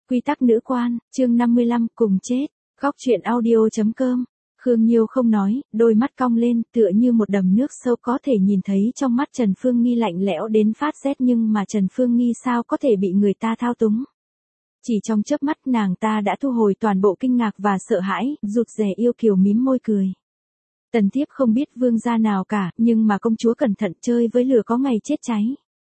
Quy tắc nữ quan, chương 55, cùng chết. Góc truyện audio.com. Khương Nhiêu không nói, đôi mắt cong lên, tựa như một đầm nước sâu có thể nhìn thấy trong mắt Trần Phương Nghi lạnh lẽo đến phát rét, nhưng mà Trần Phương Nghi sao có thể bị người ta thao túng. Chỉ trong chớp mắt nàng ta đã thu hồi toàn bộ kinh ngạc và sợ hãi, rụt rè yêu kiều mím môi cười. Tần thiếp không biết vương gia nào cả, nhưng mà công chúa cẩn thận, chơi với lửa có ngày chết cháy.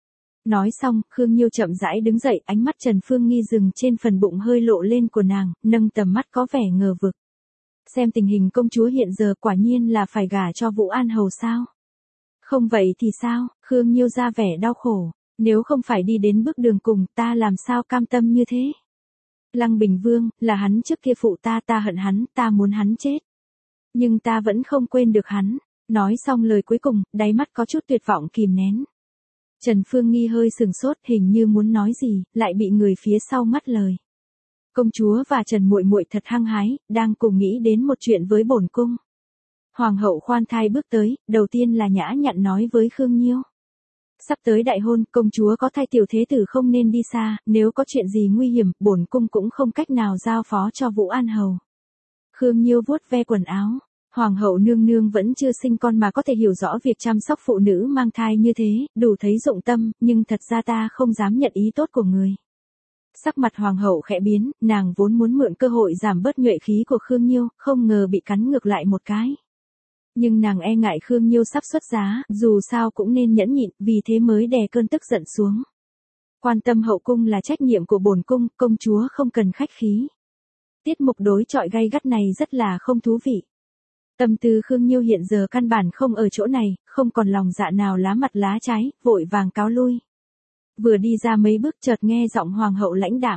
Nói xong, Khương Nhiêu chậm rãi đứng dậy, ánh mắt Trần Phương Nghi dừng trên phần bụng hơi lộ lên của nàng, nâng tầm mắt có vẻ ngờ vực. Xem tình hình công chúa hiện giờ quả nhiên là phải gả cho Vũ An Hầu sao? Không vậy thì sao? Khương Nhiêu ra vẻ đau khổ. Nếu không phải đi đến bước đường cùng, ta làm sao cam tâm như thế? Lăng Bình Vương, là hắn trước kia phụ ta, ta hận hắn, ta muốn hắn chết. Nhưng ta vẫn không quên được hắn. Nói xong lời cuối cùng, đáy mắt có chút tuyệt vọng kìm nén. Trần Phương Nghi hơi sừng sốt, hình như muốn nói gì, lại bị người phía sau ngắt lời. Công chúa và Trần muội muội thật hăng hái, đang cùng nghĩ đến một chuyện với bổn cung. Hoàng hậu khoan thai bước tới, đầu tiên là nhã nhặn nói với Khương Nhiêu. Sắp tới đại hôn, công chúa có thai, tiểu thế tử không nên đi xa, nếu có chuyện gì nguy hiểm, bổn cung cũng không cách nào giao phó cho Vũ An Hầu. Khương Nhiêu vuốt ve quần áo. Hoàng hậu nương nương vẫn chưa sinh con mà có thể hiểu rõ việc chăm sóc phụ nữ mang thai như thế, đủ thấy dụng tâm, nhưng thật ra ta không dám nhận ý tốt của người. Sắc mặt hoàng hậu khẽ biến, nàng vốn muốn mượn cơ hội giảm bớt nhuệ khí của Khương Nhiêu, không ngờ bị cắn ngược lại một cái. Nhưng nàng e ngại Khương Nhiêu sắp xuất giá, dù sao cũng nên nhẫn nhịn, vì thế mới đè cơn tức giận xuống. Quan tâm hậu cung là trách nhiệm của bổn cung, công chúa không cần khách khí. Tiết mục đối chọi gay gắt này rất là không thú vị. Tâm tư Khương Nhiêu hiện giờ căn bản không ở chỗ này, không còn lòng dạ nào lá mặt lá trái, vội vàng cáo lui. Vừa đi ra mấy bước chợt nghe giọng hoàng hậu lãnh đạm.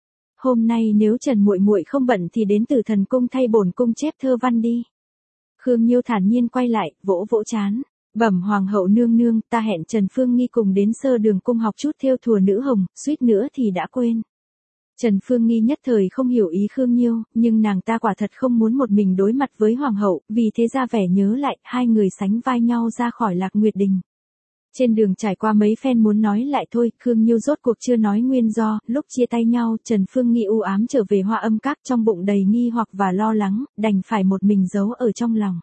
Hôm nay nếu Trần muội muội không bận thì đến Tử Thần cung thay bổn cung chép thơ văn đi. Khương Nhiêu thản nhiên quay lại, vỗ vỗ trán. Bẩm hoàng hậu nương nương, ta hẹn Trần Phương Nghi cùng đến Sơ Đường cung học chút thêu thùa nữ hồng, suýt nữa thì đã quên. Trần Phương Nghi nhất thời không hiểu ý Khương Nhiêu, nhưng nàng ta quả thật không muốn một mình đối mặt với hoàng hậu, vì thế ra vẻ nhớ lại, hai người sánh vai nhau ra khỏi Lạc Nguyệt Đình. Trên đường trải qua mấy phen muốn nói lại thôi, Khương Nhiêu rốt cuộc chưa nói nguyên do, lúc chia tay nhau, Trần Phương Nghi u ám trở về Hoa Âm Các, trong bụng đầy nghi hoặc và lo lắng, đành phải một mình giấu ở trong lòng.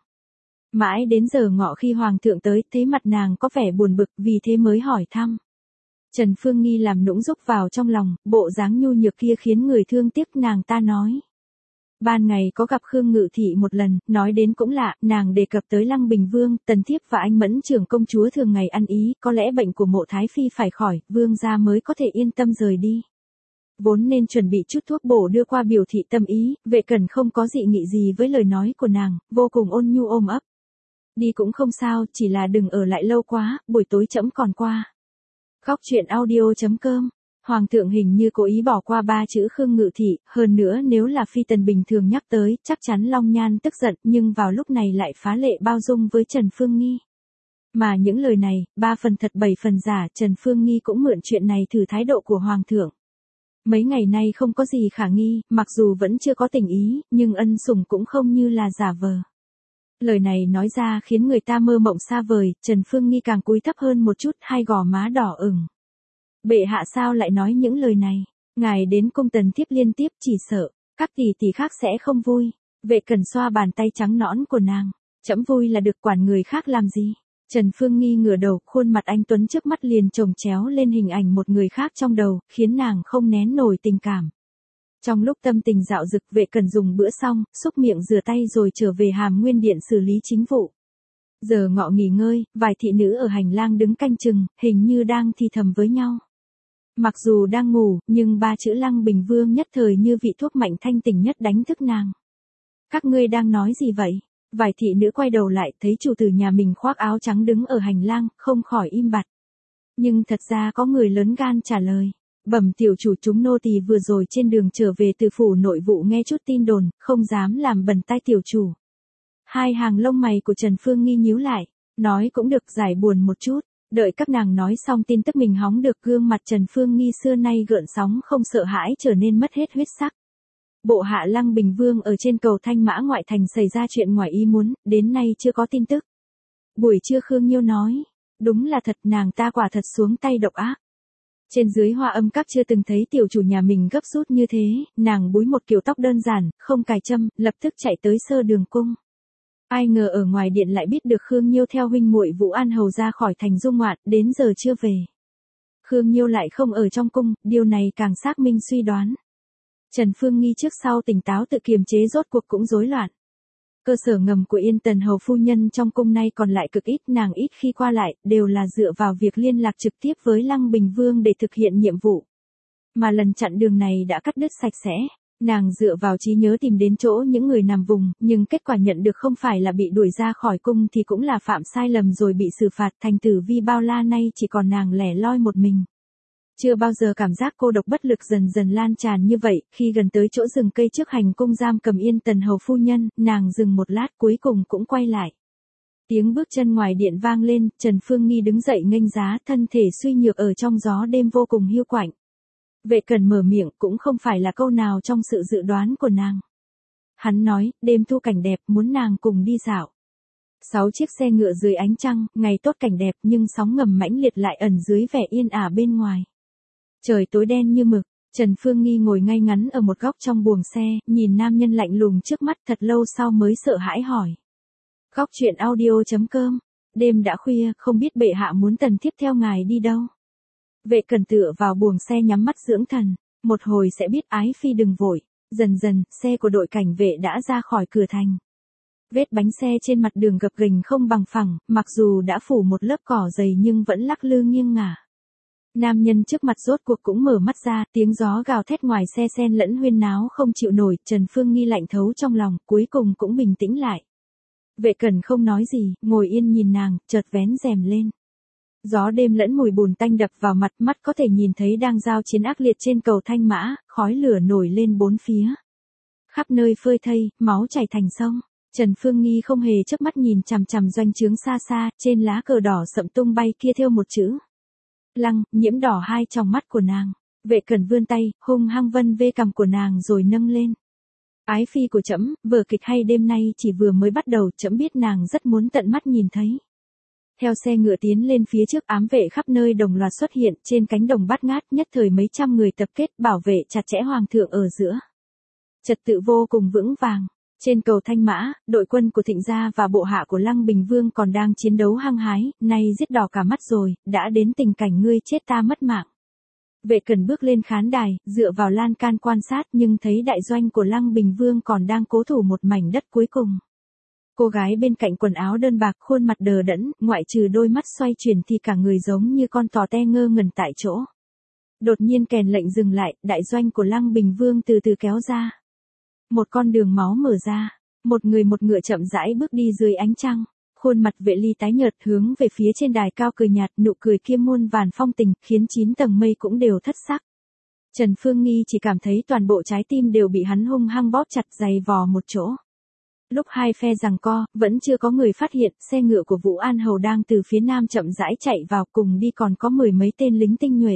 Mãi đến giờ ngọ khi hoàng thượng tới, thấy mặt nàng có vẻ buồn bực, vì thế mới hỏi thăm. Trần Phương Nghi làm nũng rúc vào trong lòng, bộ dáng nhu nhược kia khiến người thương tiếc, nàng ta nói. Ban ngày có gặp Khương Ngự Thị một lần, nói đến cũng lạ, nàng đề cập tới Lăng Bình Vương, Tần thiếp và anh Mẫn trưởng công chúa thường ngày ăn ý, có lẽ bệnh của Mộ Thái Phi phải khỏi, vương gia mới có thể yên tâm rời đi. Vốn nên chuẩn bị chút thuốc bổ đưa qua biểu thị tâm ý, Vệ Cẩn không có dị nghị gì với lời nói của nàng, vô cùng ôn nhu ôm ấp. Đi cũng không sao, chỉ là đừng ở lại lâu quá, buổi tối trẫm còn qua. Góc truyện audio.com. Hoàng thượng hình như cố ý bỏ qua ba chữ Khương Ngự Thị, hơn nữa nếu là phi tần bình thường nhắc tới, chắc chắn Long Nhan tức giận, nhưng vào lúc này lại phá lệ bao dung với Trần Phương Nghi. Mà những lời này, 3 phần thật 7 phần giả, Trần Phương Nghi cũng mượn chuyện này thử thái độ của Hoàng thượng. Mấy ngày nay không có gì khả nghi, mặc dù vẫn chưa có tình ý, nhưng ân sủng cũng không như là giả vờ. Lời này nói ra khiến người ta mơ mộng xa vời, Trần Phương Nghi càng cúi thấp hơn một chút, hai gò má đỏ ửng. Bệ hạ sao lại nói những lời này? Ngài đến cung Tần thiếp liên tiếp, chỉ sợ các tỷ tỷ khác sẽ không vui. Vệ Cẩn xoa bàn tay trắng nõn của nàng. Trẫm vui là được, quản người khác làm gì? Trần Phương Nghi ngửa đầu, khuôn mặt anh tuấn trước mắt liền chồng chéo lên hình ảnh một người khác trong đầu, khiến nàng không nén nổi tình cảm. Trong lúc tâm tình dạo dực, Vệ Cẩn dùng bữa xong, xúc miệng rửa tay rồi trở về Hàm Nguyên Điện xử lý chính vụ. Giờ ngọ nghỉ ngơi, vài thị nữ ở hành lang đứng canh chừng, hình như đang thì thầm với nhau. Mặc dù đang ngủ, nhưng ba chữ Lăng Bình Vương nhất thời như vị thuốc mạnh thanh tỉnh nhất đánh thức nàng. Các ngươi đang nói gì vậy? Vài thị nữ quay đầu lại, thấy chủ tử nhà mình khoác áo trắng đứng ở hành lang, không khỏi im bặt. Nhưng thật ra có người lớn gan trả lời. Bẩm tiểu chủ, chúng nô tỳ vừa rồi trên đường trở về từ phủ nội vụ nghe chút tin đồn, không dám làm bẩn tai tiểu chủ. Hai hàng lông mày của Trần Phương Nghi nhíu lại, nói cũng được, giải buồn một chút. Đợi các nàng nói xong tin tức mình hóng được, gương mặt Trần Phương Nghi xưa nay gợn sóng không sợ hãi trở nên mất hết huyết sắc. Bộ hạ Lăng Bình Vương ở trên cầu Thanh Mã ngoại thành xảy ra chuyện ngoài ý muốn, đến nay chưa có tin tức. Buổi trưa Khương Nhiêu nói, đúng là thật, nàng ta quả thật xuống tay độc ác. Trên dưới Hoa Âm Các chưa từng thấy tiểu chủ nhà mình gấp rút như thế, nàng búi một kiểu tóc đơn giản, không cài châm, lập tức chạy tới Sơ Đường cung. Ai ngờ ở ngoài điện lại biết được Khương Nhiêu theo huynh muội Vũ An Hầu ra khỏi thành dung ngoạn, đến giờ chưa về. Khương Nhiêu lại không ở trong cung, điều này càng xác minh suy đoán. Trần Phương Nghi trước sau tỉnh táo tự kiềm chế rốt cuộc cũng rối loạn. Cơ sở ngầm của Yên Tần hầu phu nhân trong cung nay còn lại cực ít, nàng ít khi qua lại, đều là dựa vào việc liên lạc trực tiếp với Lăng Bình Vương để thực hiện nhiệm vụ. Mà lần chặn đường này đã cắt đứt sạch sẽ, nàng dựa vào trí nhớ tìm đến chỗ những người nằm vùng, nhưng kết quả nhận được không phải là bị đuổi ra khỏi cung thì cũng là phạm sai lầm rồi bị xử phạt, thành tử vi bao la nay chỉ còn nàng lẻ loi một mình. Chưa bao giờ cảm giác cô độc bất lực dần dần lan tràn như vậy, khi gần tới chỗ rừng cây trước hành cung giam cầm Yên Tần hầu phu nhân, nàng dừng một lát cuối cùng cũng quay lại. Tiếng bước chân ngoài điện vang lên, Trần Phương Nghi đứng dậy nghênh giá, thân thể suy nhược ở trong gió đêm vô cùng hiu quạnh. Vệ Cẩn mở miệng cũng không phải là câu nào trong sự dự đoán của nàng. Hắn nói, đêm thu cảnh đẹp, muốn nàng cùng đi dạo. 6 chiếc xe ngựa dưới ánh trăng, ngày tốt cảnh đẹp nhưng sóng ngầm mãnh liệt lại ẩn dưới vẻ yên ả bên ngoài. Trời tối đen như mực, Trần Phương Nghi ngồi ngay ngắn ở một góc trong buồng xe, nhìn nam nhân lạnh lùng trước mắt thật lâu sau mới sợ hãi hỏi. Góc chuyện audio.com, đêm đã khuya, không biết bệ hạ muốn tần thiếp theo ngài đi đâu. Vệ Cẩn tựa vào buồng xe nhắm mắt dưỡng thần, một hồi sẽ biết, ái phi đừng vội. Dần dần, xe của đội cảnh vệ đã ra khỏi cửa thành. Vết bánh xe trên mặt đường gập ghềnh không bằng phẳng, mặc dù đã phủ một lớp cỏ dày nhưng vẫn lắc lư nghiêng ngả. Nam nhân trước mặt rốt cuộc cũng mở mắt ra, tiếng gió gào thét ngoài xe xen lẫn huyên náo không chịu nổi, Trần Phương Nghi lạnh thấu trong lòng, cuối cùng cũng bình tĩnh lại. Vệ Cẩn không nói gì, ngồi yên nhìn nàng, chợt vén rèm lên. Gió đêm lẫn mùi bùn tanh đập vào mặt, mắt có thể nhìn thấy đang giao chiến ác liệt trên cầu Thanh Mã, khói lửa nổi lên bốn phía. Khắp nơi phơi thây, máu chảy thành sông. Trần Phương Nghi không hề chớp mắt nhìn chằm chằm doanh trướng xa xa, trên lá cờ đỏ sậm tung bay kia thêu một chữ. Lăng, nhiễm đỏ hai tròng mắt của nàng. Vệ Cẩn vươn tay, hung hăng vân vê cằm của nàng rồi nâng lên. Ái phi của trẫm, vở kịch hay đêm nay chỉ vừa mới bắt đầu, trẫm biết nàng rất muốn tận mắt nhìn thấy. Theo xe ngựa tiến lên phía trước, ám vệ khắp nơi đồng loạt xuất hiện, trên cánh đồng bát ngát nhất thời mấy trăm người tập kết bảo vệ chặt chẽ hoàng thượng ở giữa. Trật tự vô cùng vững vàng. Trên cầu Thanh Mã, đội quân của Thịnh gia và bộ hạ của Lăng Bình Vương còn đang chiến đấu hăng hái, nay giết đỏ cả mắt rồi, đã đến tình cảnh ngươi chết ta mất mạng. Vệ Cẩn bước lên khán đài, dựa vào lan can quan sát nhưng thấy đại doanh của Lăng Bình Vương còn đang cố thủ một mảnh đất cuối cùng. Cô gái bên cạnh quần áo đơn bạc, khuôn mặt đờ đẫn, ngoại trừ đôi mắt xoay chuyển thì cả người giống như con tò te ngơ ngẩn tại chỗ. Đột nhiên kèn lệnh dừng lại, đại doanh của Lăng Bình Vương từ từ kéo ra. Một con đường máu mở ra, một người một ngựa chậm rãi bước đi dưới ánh trăng, khuôn mặt Vệ Ly tái nhợt hướng về phía trên đài cao cười nhạt, nụ cười kia muôn vàn phong tình, khiến 9 tầng mây cũng đều thất sắc. Trần Phương Nghi chỉ cảm thấy toàn bộ trái tim đều bị hắn hung hăng bóp chặt dày vò một chỗ. Lúc hai phe giằng co, vẫn chưa có người phát hiện, xe ngựa của Vũ An Hầu đang từ phía nam chậm rãi chạy vào, cùng đi còn có 10 mấy tên lính tinh nhuệ.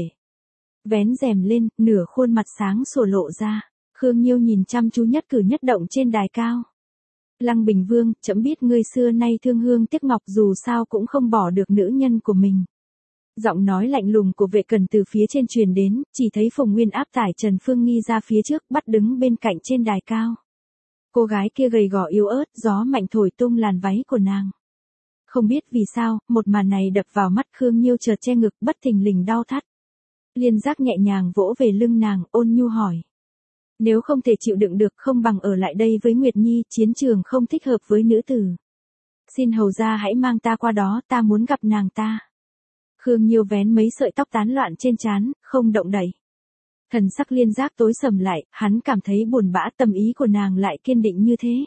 Vén rèm lên, nửa khuôn mặt sáng sủa lộ ra. Khương Nhiêu nhìn chăm chú nhất cử nhất động trên đài cao. Lăng Bình Vương, trẫm biết ngươi xưa nay thương hương tiếc ngọc, dù sao cũng không bỏ được nữ nhân của mình. Giọng nói lạnh lùng của Vệ Cẩn từ phía trên truyền đến, chỉ thấy Phùng Nguyên áp tải Trần Phương Nghi ra phía trước, bắt đứng bên cạnh trên đài cao. Cô gái kia gầy gò yếu ớt, gió mạnh thổi tung làn váy của nàng. Không biết vì sao, một màn này đập vào mắt Khương Nhiêu, chợt che ngực, bất thình lình đau thắt. Liên Giác nhẹ nhàng vỗ về lưng nàng, ôn nhu hỏi. Nếu không thể chịu đựng được, không bằng ở lại đây với Nguyệt Nhi, chiến trường không thích hợp với nữ tử. Xin hầu gia hãy mang ta qua đó, ta muốn gặp nàng ta. Khương Nhiêu vén mấy sợi tóc tán loạn trên trán, không động đậy. Thần sắc Liên Giác tối sầm lại, hắn cảm thấy buồn bã, tâm ý của nàng lại kiên định như thế.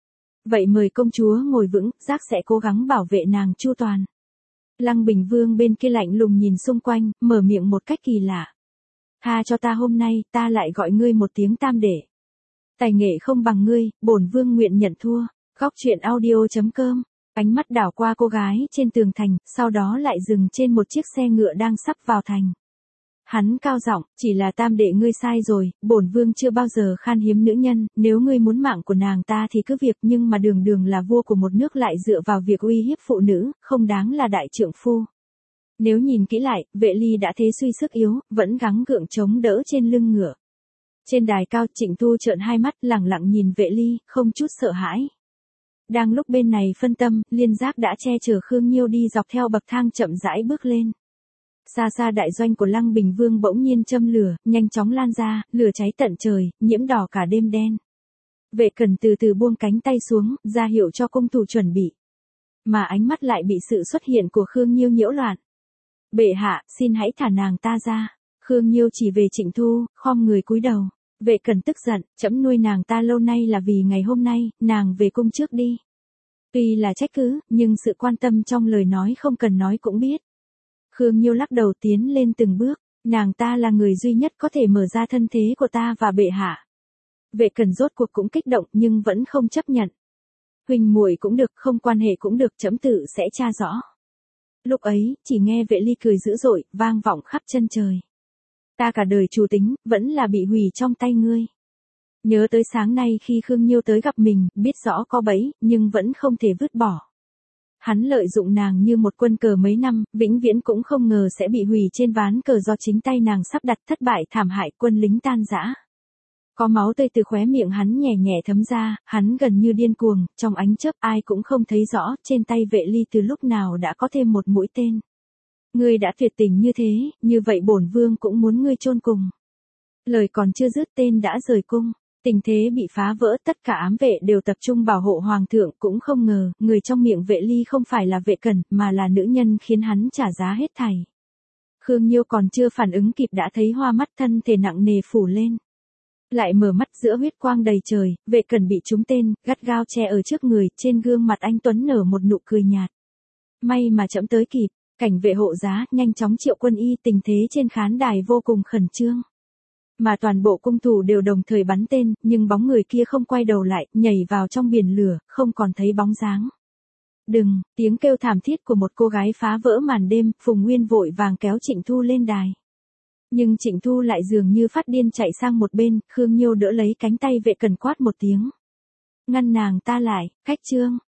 Vậy mời công chúa ngồi vững, Giác sẽ cố gắng bảo vệ nàng chu toàn. Lăng Bình Vương bên kia lạnh lùng nhìn xung quanh, mở miệng một cách kỳ lạ. Tha cho ta, hôm nay, ta lại gọi ngươi một tiếng tam đệ. Tài nghệ không bằng ngươi, bổn vương nguyện nhận thua. Góc chuyện audio.com, ánh mắt đảo qua cô gái trên tường thành, sau đó lại dừng trên một chiếc xe ngựa đang sắp vào thành. Hắn cao giọng, chỉ là tam đệ ngươi sai rồi, bổn vương chưa bao giờ khan hiếm nữ nhân, nếu ngươi muốn mạng của nàng ta thì cứ việc, nhưng mà đường đường là vua của một nước lại dựa vào việc uy hiếp phụ nữ, không đáng là đại trượng phu. Nếu nhìn kỹ lại, Vệ Ly đã thế suy sức yếu, vẫn gắng gượng chống đỡ trên lưng ngựa. Trên đài cao, Trịnh Thu trợn hai mắt, lẳng lặng nhìn Vệ Ly, không chút sợ hãi. Đang lúc bên này phân tâm, Liên Giác đã che chở Khương Nhiêu đi dọc theo bậc thang chậm rãi bước lên. Xa xa đại doanh của Lăng Bình Vương bỗng nhiên châm lửa, nhanh chóng lan ra, lửa cháy tận trời, nhiễm đỏ cả đêm đen. Vệ Cẩn từ từ buông cánh tay xuống, ra hiệu cho cung thủ chuẩn bị. Mà ánh mắt lại bị sự xuất hiện của Khương Nhiêu nhiễu loạn. Bệ hạ, xin hãy thả nàng ta ra. Khương Nhiêu chỉ về Trịnh Thu, khom người cúi đầu. Vệ Cẩn tức giận, trẫm nuôi nàng ta lâu nay là vì ngày hôm nay, nàng về cung trước đi. Tuy là trách cứ, nhưng sự quan tâm trong lời nói không cần nói cũng biết. Khương Nhiêu lắc đầu tiến lên từng bước, nàng ta là người duy nhất có thể mở ra thân thế của ta và bệ hạ. Vệ Cẩn rốt cuộc cũng kích động nhưng vẫn không chấp nhận. Huynh muội cũng được, không quan hệ cũng được, trẫm tự sẽ tra rõ. Lúc ấy, chỉ nghe Vệ Ly cười dữ dội, vang vọng khắp chân trời. Ta cả đời chủ tính, vẫn là bị hủy trong tay ngươi. Nhớ tới sáng nay khi Khương Nhiêu tới gặp mình, biết rõ có bẫy, nhưng vẫn không thể vứt bỏ. Hắn lợi dụng nàng như một quân cờ mấy năm, vĩnh viễn cũng không ngờ sẽ bị hủy trên ván cờ do chính tay nàng sắp đặt, thất bại thảm hại, quân lính tan rã. Có máu tươi từ khóe miệng hắn nhẹ nhẹ thấm ra, hắn gần như điên cuồng, trong ánh chớp ai cũng không thấy rõ, trên tay Vệ Ly từ lúc nào đã có thêm một mũi tên. Ngươi đã tuyệt tình như thế, như vậy bổn vương cũng muốn ngươi chôn cùng. Lời còn chưa dứt tên đã rời cung, tình thế bị phá vỡ, tất cả ám vệ đều tập trung bảo hộ hoàng thượng, cũng không ngờ, người trong miệng Vệ Ly không phải là Vệ Cẩn, mà là nữ nhân khiến hắn trả giá hết thảy. Khương Nhiêu còn chưa phản ứng kịp đã thấy hoa mắt, thân thể nặng nề phủ lên. Lại mở mắt giữa huyết quang đầy trời, Vệ Cẩn bị trúng tên, gắt gao che ở trước người, trên gương mặt anh tuấn nở một nụ cười nhạt. May mà trẫm tới kịp. Cảnh vệ hộ giá nhanh chóng triệu quân y, tình thế trên khán đài vô cùng khẩn trương. Mà toàn bộ cung thủ đều đồng thời bắn tên, nhưng bóng người kia không quay đầu lại, nhảy vào trong biển lửa, không còn thấy bóng dáng. Đừng, tiếng kêu thảm thiết của một cô gái phá vỡ màn đêm, Phùng Nguyên vội vàng kéo Trịnh Thu lên đài. Nhưng Trịnh Thu lại dường như phát điên chạy sang một bên, Khương Nhiêu đỡ lấy cánh tay Vệ Cẩn quát một tiếng. Ngăn nàng ta lại, Khách Trương,